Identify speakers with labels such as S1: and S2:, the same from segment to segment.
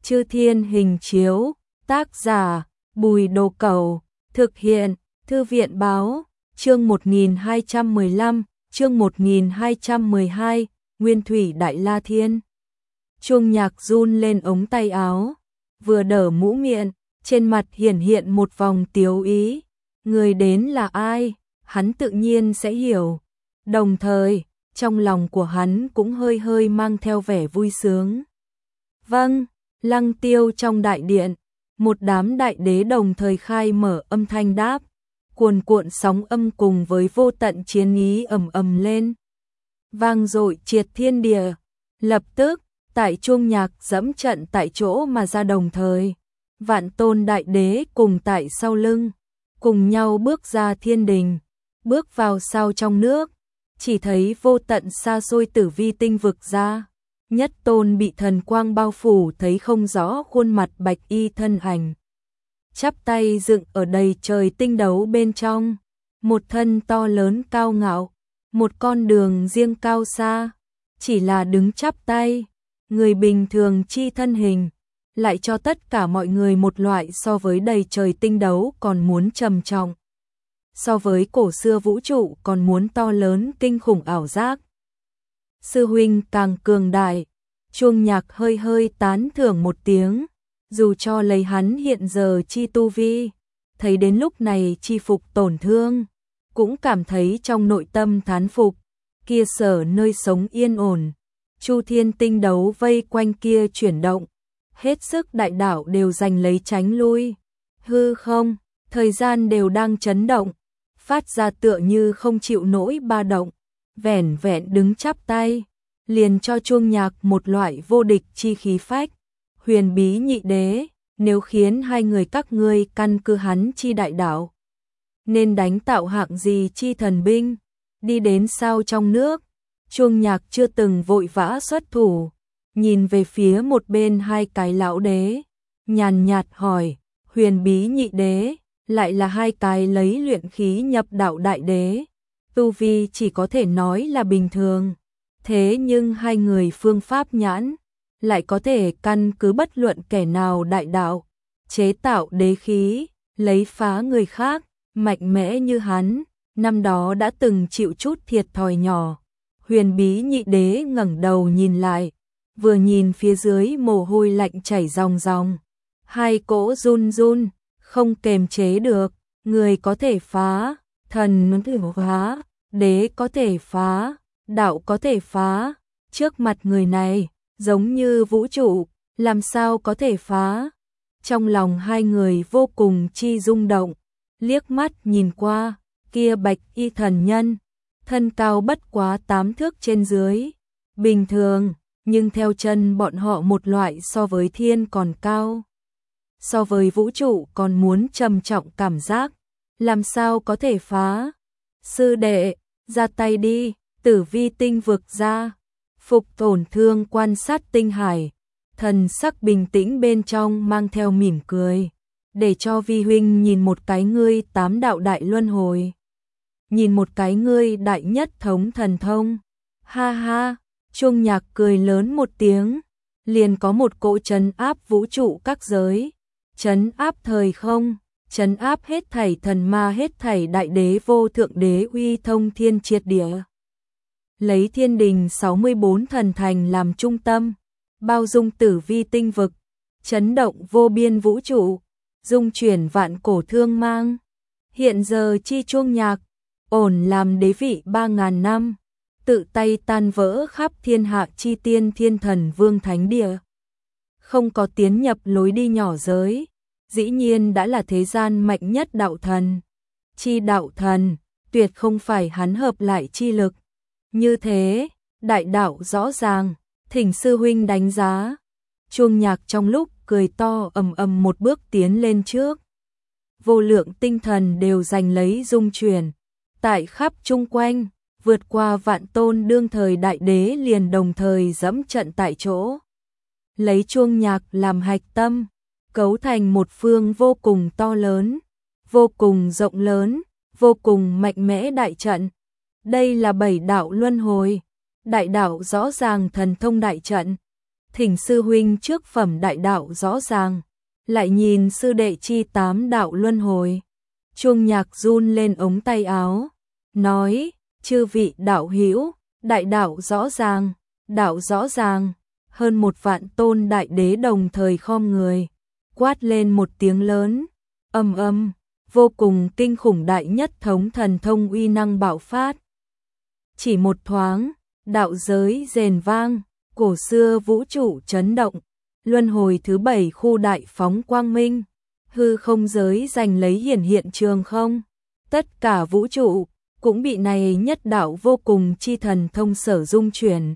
S1: Chư Thiên Hình Chiếu, tác giả Bùi Đồ Cẩu, thực hiện Thư viện Báo, chương 1215, chương 1212, Nguyên Thủy Đại La Thiên. Chuông nhạc run lên ống tay áo, vừa đỡ mũ miệng, trên mặt hiện một vòng tiếu ý. Người đến là ai, hắn tự nhiên sẽ hiểu. Đồng thời, trong lòng của hắn cũng hơi mang theo vẻ vui sướng. Vâng, Lăng Tiêu trong đại điện, một đám đại đế đồng thời khai mở âm thanh đáp, cuồn cuộn sóng âm cùng với vô tận chiến ý ầm lên. Vang dội triệt thiên địa, lập tức, tại chuông nhạc dẫm trận tại chỗ mà ra đồng thời. Vạn tôn đại đế cùng tại sau lưng, cùng nhau bước ra thiên đình, bước vào sau trong nước, chỉ thấy vô tận xa xôi tử vi tinh vực ra. Nhất tôn bị thần quang bao phủ thấy không rõ khuôn mặt bạch y thân ảnh. Chắp tay dựng ở đầy trời tinh đấu bên trong, một thân to lớn cao ngạo, một con đường riêng cao xa, chỉ là đứng chắp tay, người bình thường chi thân hình, lại cho tất cả mọi người một loại so với đầy trời tinh đấu còn muốn trầm trọng. So với cổ xưa vũ trụ còn muốn to lớn kinh khủng ảo giác. Sư huynh càng cường đại, chuông nhạc hơi tán thưởng một tiếng, dù cho lấy hắn hiện giờ chi tu vi, thấy đến lúc này chi phục tổn thương, cũng cảm thấy trong nội tâm thán phục, kia sở nơi sống yên ổn, chu thiên tinh đấu vây quanh kia chuyển động, hết sức đại đạo đều giành lấy tránh lui, hư không, thời gian đều đang chấn động, phát ra tựa như không chịu nổi ba động, vẻn vẹn đứng chắp tay, liền cho chuông nhạc một loại vô địch chi khí phách. Huyền bí nhị đế, nếu khiến hai người các ngươi căn cứ hắn chi đại đạo, nên đánh tạo hạng gì chi thần binh, đi đến sao trong nước. Chuông nhạc chưa từng vội vã xuất thủ, nhìn về phía một bên hai cái lão đế, nhàn nhạt hỏi, huyền bí nhị đế, lại là hai cái lấy luyện khí nhập đạo đại đế, tu vi chỉ có thể nói là bình thường, thế nhưng hai người phương pháp nhãn, lại có thể căn cứ bất luận kẻ nào đại đạo, chế tạo đế khí, lấy phá người khác, mạnh mẽ như hắn, năm đó đã từng chịu chút thiệt thòi nhỏ. Huyền bí nhị đế ngẩng đầu nhìn lại, vừa nhìn phía dưới mồ hôi lạnh chảy ròng ròng, hai cỗ run run, không kềm chế được, người có thể phá, thần có thể phá, đế có thể phá, đạo có thể phá, trước mặt người này, giống như vũ trụ, làm sao có thể phá. Trong lòng hai người vô cùng chi rung động, liếc mắt nhìn qua, kia bạch y thần nhân, thân cao bất quá 8 thước trên dưới, bình thường, nhưng theo chân bọn họ một loại so với thiên còn cao. So với vũ trụ còn muốn trầm trọng cảm giác, làm sao có thể phá. Sư đệ, ra tay đi, tử vi tinh vực ra, phục tổn thương quan sát tinh hải, thần sắc bình tĩnh bên trong mang theo mỉm cười, để cho vi huynh nhìn một cái ngươi 8 đạo đại luân hồi, nhìn một cái ngươi đại nhất thống thần thông. Ha ha, chuông nhạc cười lớn một tiếng, liền có một cỗ trấn áp vũ trụ các giới, trấn áp thời không, trấn áp hết thảy thần ma, hết thảy đại đế vô thượng đế uy thông thiên triệt địa. Lấy thiên đình 64 thần thành làm trung tâm, bao dung tử vi tinh vực, chấn động vô biên vũ trụ, dung chuyển vạn cổ thương mang. Hiện giờ chi chuông nhạc, ổn làm đế vị 3.000 năm, tự tay tan vỡ khắp thiên hạ chi tiên thiên thần vương thánh địa. Không có tiến nhập lối đi nhỏ giới, dĩ nhiên đã là thế gian mạnh nhất đạo thần. Chi đạo thần, tuyệt không phải hắn hợp lại chi lực. Như thế, đại đạo rõ ràng, thỉnh sư huynh đánh giá. Chuông nhạc trong lúc cười to ầm một bước tiến lên trước. Vô lượng tinh thần đều giành lấy dung chuyển, tại khắp chung quanh, vượt qua vạn tôn đương thời đại đế liền đồng thời dẫm trận tại chỗ. Lấy chuông nhạc làm hạch tâm, cấu thành một phương vô cùng to lớn, vô cùng rộng lớn, vô cùng mạnh mẽ đại trận. Đây là 7 đạo luân hồi, đại đạo rõ ràng thần thông đại trận, thỉnh sư huynh trước phẩm đại đạo rõ ràng, lại nhìn sư đệ chi 8 đạo luân hồi. Chuông Nhạc run lên ống tay áo, nói, chư vị đạo hữu, đại đạo rõ ràng, đạo rõ ràng. Hơn 1 vạn tôn đại đế đồng thời khom người, quát lên một tiếng lớn, ầm ầm, vô cùng kinh khủng đại nhất thống thần thông uy năng bạo phát. Chỉ một thoáng, đạo giới rền vang, cổ xưa vũ trụ chấn động, luân hồi thứ 7 khu đại phóng quang minh, hư không giới giành lấy hiện trường không. Tất cả vũ trụ cũng bị này nhất đạo vô cùng chi thần thông sở dung chuyển.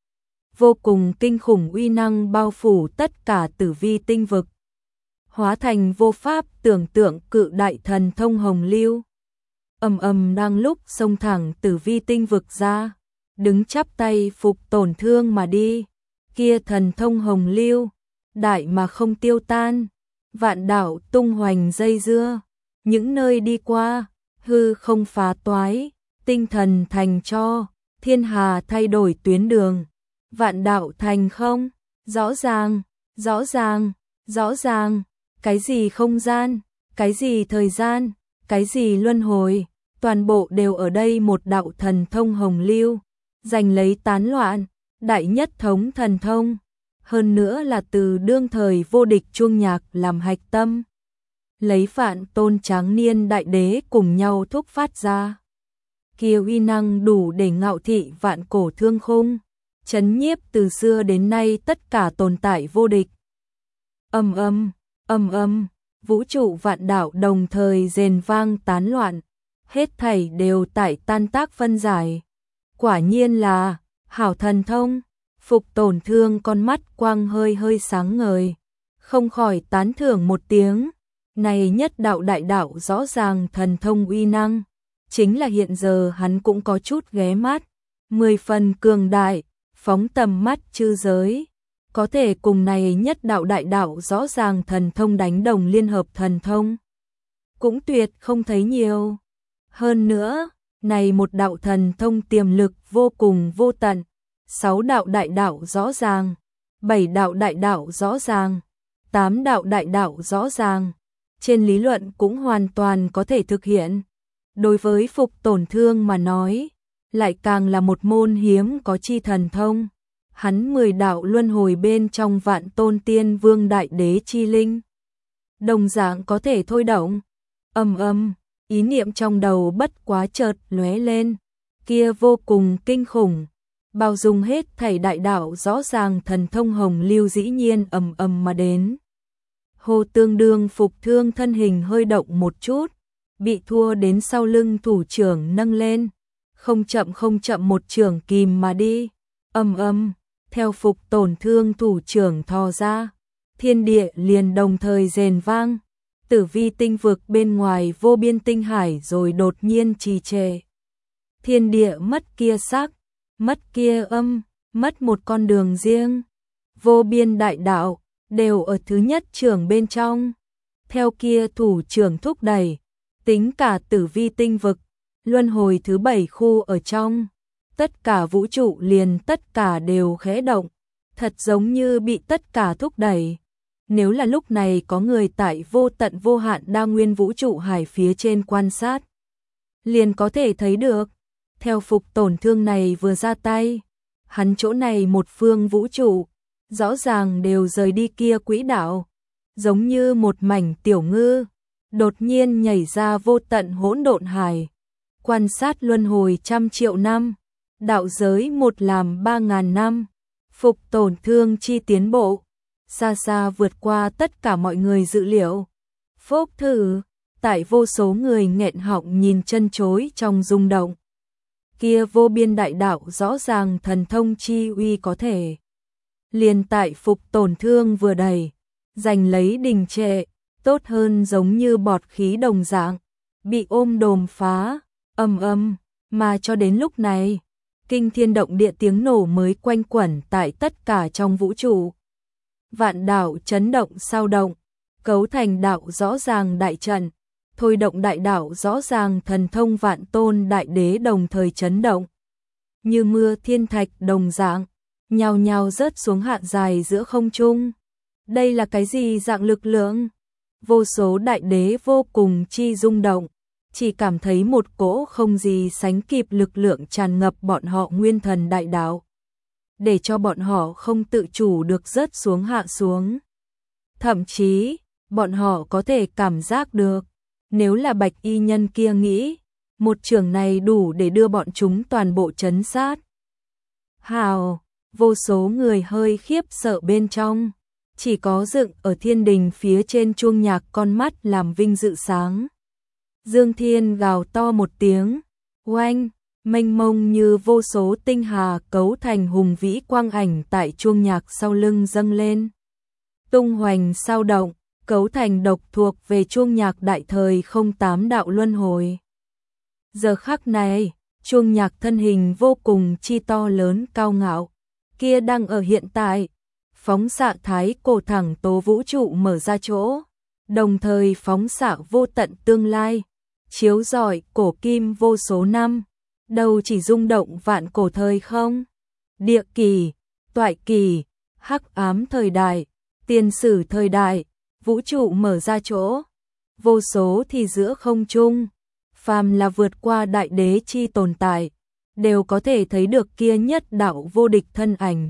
S1: Vô cùng kinh khủng uy năng bao phủ tất cả tử vi tinh vực, hóa thành vô pháp tưởng tượng cự đại thần thông hồng lưu. Ầm ầm đang lúc xông thẳng tử vi tinh vực ra, đứng chắp tay phục tổn thương mà đi. Kia thần thông hồng lưu, đại mà không tiêu tan, vạn đạo tung hoành dây dưa, những nơi đi qua, hư không phá toái, tinh thần thành tro, thiên hà thay đổi tuyến đường, vạn đạo thành không, rõ ràng, rõ ràng, rõ ràng, cái gì không gian, cái gì thời gian, cái gì luân hồi, toàn bộ đều ở đây một đạo thần thông hồng lưu, giành lấy tán loạn, đại nhất thống thần thông, hơn nữa là từ đương thời vô địch Chuông Nhạc làm hạch tâm. Lấy vạn tôn tráng niên đại đế cùng nhau thúc phát ra. Kia uy năng đủ để ngạo thị vạn cổ thương khung, chấn nhiếp từ xưa đến nay tất cả tồn tại vô địch. Ầm ầm, vũ trụ vạn đạo đồng thời rền vang tán loạn, hết thảy đều tại tan tác phân giải. Quả nhiên là hảo thần thông. Phục Tổn Thương con mắt quang hơi hơi sáng ngời, không khỏi tán thưởng một tiếng. Này nhất đạo đại đạo rõ ràng thần thông uy năng, chính là hiện giờ hắn cũng có chút ghé mắt, 10 phần cường đại, phóng tầm mắt chư giới, có thể cùng này nhất đạo đại đạo rõ ràng thần thông đánh đồng liên hợp thần thông, cũng tuyệt không thấy nhiều. Hơn nữa, này một đạo thần thông tiềm lực vô cùng vô tận, 6 đạo đại đạo rõ ràng, 7 đạo đại đạo rõ ràng, 8 đạo đại đạo rõ ràng, trên lý luận cũng hoàn toàn có thể thực hiện. Đối với Phục Tổn Thương mà nói, lại càng là một môn hiếm có chi thần thông. Hắn 10 đạo luân hồi bên trong vạn tôn tiên vương đại đế chi linh, đồng dạng có thể thôi động. Ầm, ý niệm trong đầu bất quá chợt lóe lên, kia vô cùng kinh khủng, bao dung hết thảy đại đạo rõ ràng thần thông hồng lưu dĩ nhiên ầm mà đến. Hồ Tương đương Phục Thương thân hình hơi động một chút, bị thua đến sau lưng thủ trưởng nâng lên, không chậm một trưởng kìm mà đi. Ầm, theo Phục Tổn Thương thủ trưởng thò ra, thiên địa liền đồng thời rền vang, tử vi tinh vực bên ngoài vô biên tinh hải rồi đột nhiên trì trệ. Thiên địa mất kia sắc, mất kia âm, mất một con đường riêng. Vô biên đại đạo đều ở thứ nhất trưởng bên trong. Theo kia thủ trưởng thúc đẩy, tính cả tử vi tinh vực, luân hồi thứ 7 khu ở trong, tất cả vũ trụ liền tất cả đều khẽ động, thật giống như bị tất cả thúc đẩy. Nếu là lúc này có người tại vô tận vô hạn đa nguyên vũ trụ hải phía trên quan sát, liền có thể thấy được, theo Phục Tổn Thương này vừa ra tay, hắn chỗ này một phương vũ trụ, rõ ràng đều rời đi kia quỹ đạo, giống như một mảnh tiểu ngư, đột nhiên nhảy ra vô tận hỗn độn hải, quan sát luân hồi trăm triệu năm, đạo giới một làm 3.000 năm, Phục Tổn Thương chi tiến bộ, xa xa vượt qua tất cả mọi người dự liệu. Phốc thử, tại vô số người nghẹn họng nhìn chân chối trong rung động. Kia vô biên đại đạo rõ ràng thần thông chi uy có thể. Liền tại Phục Tổn Thương vừa đầy, giành lấy đình trệ, tốt hơn giống như bọt khí đồng dạng, bị ôm đồm phá, ầm, mà cho đến lúc này, kinh thiên động địa tiếng nổ mới quanh quẩn tại tất cả trong vũ trụ. Vạn đạo chấn động sao động, cấu thành đạo rõ ràng đại trận, thôi động đại đạo rõ ràng thần thông vạn tôn đại đế đồng thời chấn động. Như mưa thiên thạch đồng dạng, nhao nhao rớt xuống hạ dài giữa không trung. Đây là cái gì dạng lực lượng? Vô số đại đế vô cùng chi rung động, chỉ cảm thấy một cỗ không gì sánh kịp lực lượng tràn ngập bọn họ nguyên thần đại đạo, để cho bọn họ không tự chủ được rớt xuống hạ xuống. Thậm chí, bọn họ có thể cảm giác được, nếu là bạch y nhân kia nghĩ, một trường này đủ để đưa bọn chúng toàn bộ trấn sát. Hào, vô số người hơi khiếp sợ bên trong, chỉ có dựng ở thiên đình phía trên chuông nhạc con mắt làm vinh dự sáng. Dương Thiên gào to một tiếng, oanh, mênh mông như vô số tinh hà cấu thành hùng vĩ quang ảnh tại chuông nhạc sau lưng dâng lên. Tung hoành sao động, cấu thành độc thuộc về chuông nhạc đại thời 08 đạo luân hồi. Giờ khắc này, chuông nhạc thân hình vô cùng chi to lớn cao ngạo, kia đang ở hiện tại, phóng xạ thái cổ thẳng tố vũ trụ mở ra chỗ, đồng thời phóng xạ vô tận tương lai, chiếu rọi cổ kim vô số năm, đâu chỉ rung động vạn cổ thời không, địa kỳ, toại kỳ, hắc ám thời đại, tiền sử thời đại, vũ trụ mở ra chỗ, vô số thì giữa không trung, phàm là vượt qua đại đế chi tồn tại, đều có thể thấy được kia nhất đạo vô địch thân ảnh.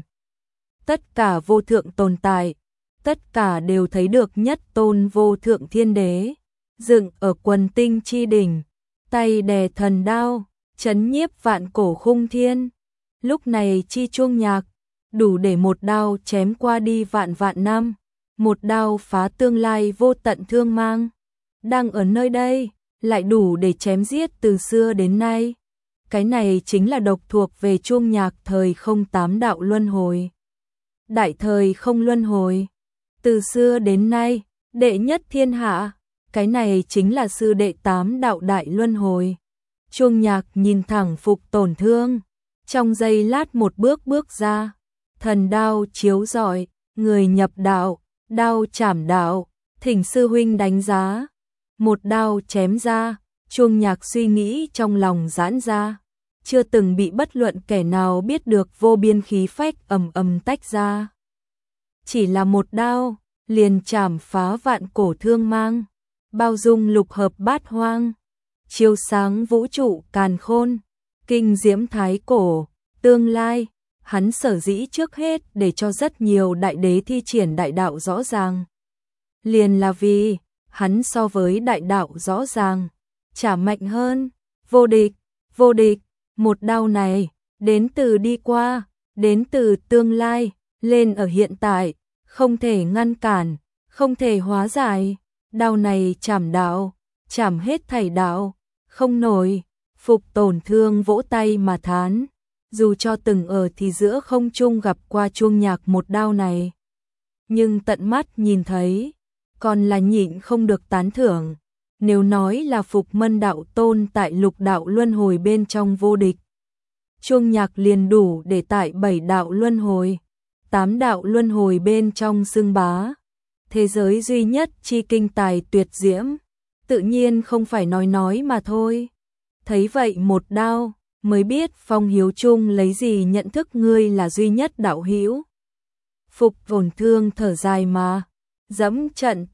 S1: Tất cả vô thượng tồn tại, tất cả đều thấy được nhất tôn vô thượng thiên đế, dựng ở quần tinh chi đỉnh, tay đè thần đao, chấn nhiếp vạn cổ khung thiên. Lúc này chi chuông nhạc, đủ để một đao chém qua đi vạn vạn năm, một đao phá tương lai vô tận thương mang. Đang ở nơi đây, lại đủ để chém giết từ xưa đến nay. Cái này chính là độc thuộc về chuông nhạc thời 08 đạo luân hồi. Đại thời không luân hồi, từ xưa đến nay, đệ nhất thiên hạ, cái này chính là sư đệ 8 đạo đại luân hồi. Chuông nhạc nhìn thẳng Phục Tổn Thương, trong giây lát một bước bước ra, thần đao chiếu rọi, người nhập đạo, đao chảm đạo, thỉnh sư huynh đánh giá. Một đao chém ra, chuông nhạc suy nghĩ trong lòng giãn ra, chưa từng bị bất luận kẻ nào biết được vô biên khí phách ầm ầm tách ra. Chỉ là một đao, liền chảm phá vạn cổ thương mang, bao dung lục hợp bát hoang, chiếu sáng vũ trụ càn khôn, kinh diễm thái cổ, tương lai. Hắn sở dĩ trước hết để cho rất nhiều đại đế thi triển đại đạo rõ ràng, liền là vì hắn so với đại đạo rõ ràng, chả mạnh hơn, vô địch, một đao này, đến từ đi qua, đến từ tương lai, lên ở hiện tại, không thể ngăn cản, không thể hóa giải, đao này chảm đạo, chảm hết thảy đạo, không nổi. Phục Tổn Thương vỗ tay mà thán, dù cho từng ở thì giữa không trung gặp qua chuông nhạc một đao này, nhưng tận mắt nhìn thấy, còn là nhịn không được tán thưởng. Nếu nói là Phục Mân đạo tôn tại lục đạo luân hồi bên trong vô địch, chuông nhạc liền đủ để tại 7 đạo luân hồi, 8 đạo luân hồi bên trong xưng bá. Thế giới duy nhất chi kinh tài tuyệt diễm, tự nhiên không phải nói mà thôi. Thấy vậy một đao, mới biết Phong Hiếu Trung lấy gì nhận thức ngươi là duy nhất đạo hữu. Phục Tổn Thương thở dài mà, dẫm trận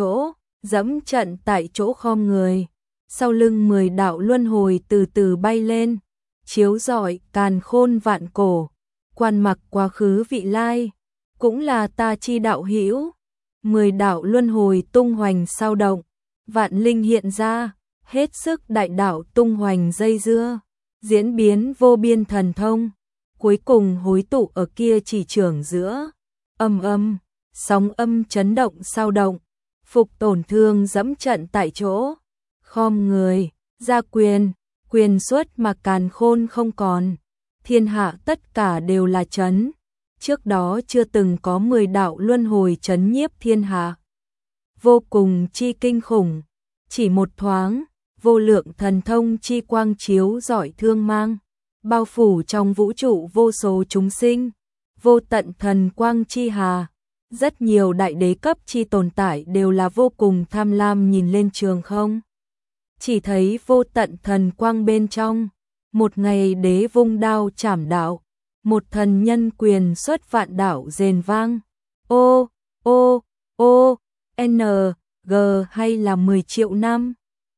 S1: tại chỗ khom người, sau lưng 10 đạo luân hồi từ từ bay lên, chiếu rọi càn khôn vạn cổ, quan mặc quá khứ vị lai, cũng là ta chi đạo hữu. 10 đạo luân hồi tung hoành sao động, vạn linh hiện ra, hết sức đại đạo tung hoành dây dưa, diễn biến vô biên thần thông, cuối cùng hối tụ ở kia chỉ trưởng giữa. Âm, sóng âm chấn động sao động, Phục Tổn Thương dẫm trận tại chỗ, khom người, ra quyền xuất mà càn khôn không còn, thiên hạ tất cả đều là chấn. Trước đó chưa từng có 10 đạo luân hồi chấn nhiếp thiên hạ, vô cùng chi kinh khủng, chỉ một thoáng, vô lượng thần thông chi quang chiếu rọi thương mang, bao phủ trong vũ trụ vô số chúng sinh, vô tận thần quang chi hà. Rất nhiều đại đế cấp chi tồn tại đều là vô cùng tham lam nhìn lên trường không. Chỉ thấy vô tận thần quang bên trong, một ngày đế vung đao chảm đạo, một thần nhân quyền xuất vạn đạo rền vang. Ô, ô, ô, N, G hay là 10 triệu năm?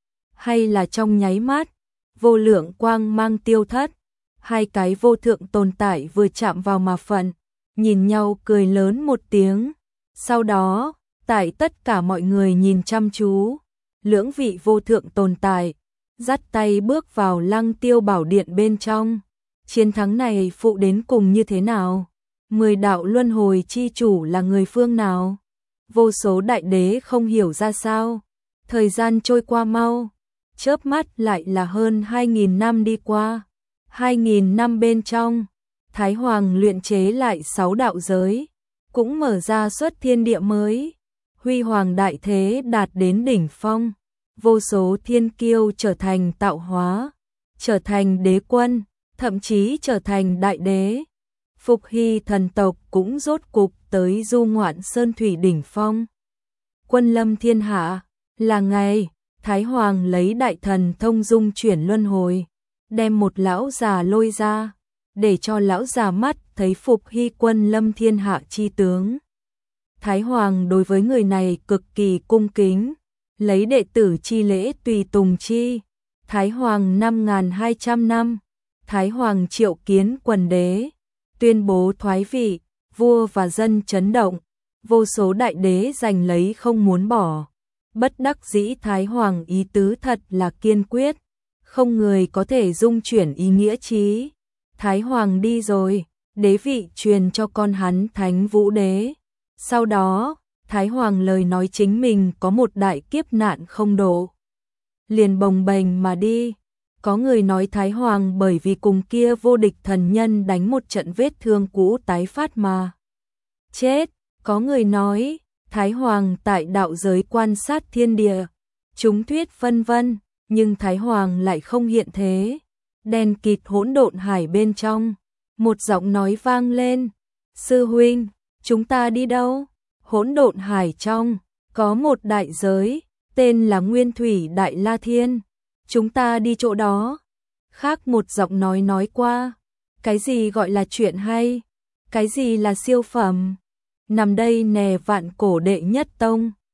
S1: Hay là trong nháy mắt, vô lượng quang mang tiêu thất, hai cái vô thượng tồn tại vừa chạm vào mà phận, nhìn nhau cười lớn một tiếng. Sau đó, tại tất cả mọi người nhìn chăm chú, lưỡng vị vô thượng tồn tại, dắt tay bước vào Lăng Tiêu Bảo Điện bên trong. Chiến thắng này phụ đến cùng như thế nào? 10 đạo luân hồi chi chủ là người phương nào? Vô số đại đế không hiểu ra sao. Thời gian trôi qua mau, chớp mắt lại là hơn 2.000 năm đi qua. 2.000 năm bên trong, Thái Hoàng luyện chế lại 6 đạo giới, cũng mở ra xuất thiên địa mới. Huy hoàng đại thế đạt đến đỉnh phong, vô số thiên kiêu trở thành tạo hóa, trở thành đế quân, thậm chí trở thành đại đế. Phục Hy thần tộc cũng rốt cục tới du ngoạn sơn thủy đỉnh phong. Quân lâm thiên hạ, là ngày, Thái Hoàng lấy đại thần thông dung chuyển luân hồi, đem một lão già lôi ra, để cho lão già mắt thấy Phục Hy quân lâm thiên hạ chi tướng. Thái Hoàng đối với người này cực kỳ cung kính, lấy đệ tử chi lễ tùy tùng chi. Thái Hoàng 5.200 năm, Thái Hoàng triệu kiến quần đế, tuyên bố thoái vị, vua và dân chấn động, vô số đại đế giành lấy không muốn bỏ. Bất đắc dĩ Thái Hoàng ý tứ thật là kiên quyết, không người có thể dung chuyển ý nghĩa chí. Thái Hoàng đi rồi, đế vị truyền cho con hắn Thánh Vũ Đế. Sau đó, Thái Hoàng lời nói chính mình có một đại kiếp nạn không độ, liền bồng bềnh mà đi. Có người nói Thái Hoàng bởi vì cùng kia vô địch thần nhân đánh một trận vết thương cũ tái phát mà chết. Có người nói Thái Hoàng tại đạo giới quan sát thiên địa, chúng thuyết phân vân, nhưng Thái Hoàng lại không hiện thế. Đen kịt hỗn độn hải bên trong, một giọng nói vang lên, sư huynh, chúng ta đi đâu? Hỗn độn hải trong, có một đại giới, tên là Nguyên Thủy Đại La Thiên, chúng ta đi chỗ đó. Khác một giọng nói qua, cái gì gọi là chuyện hay, cái gì là siêu phẩm, nằm đây nè vạn cổ đệ nhất tông.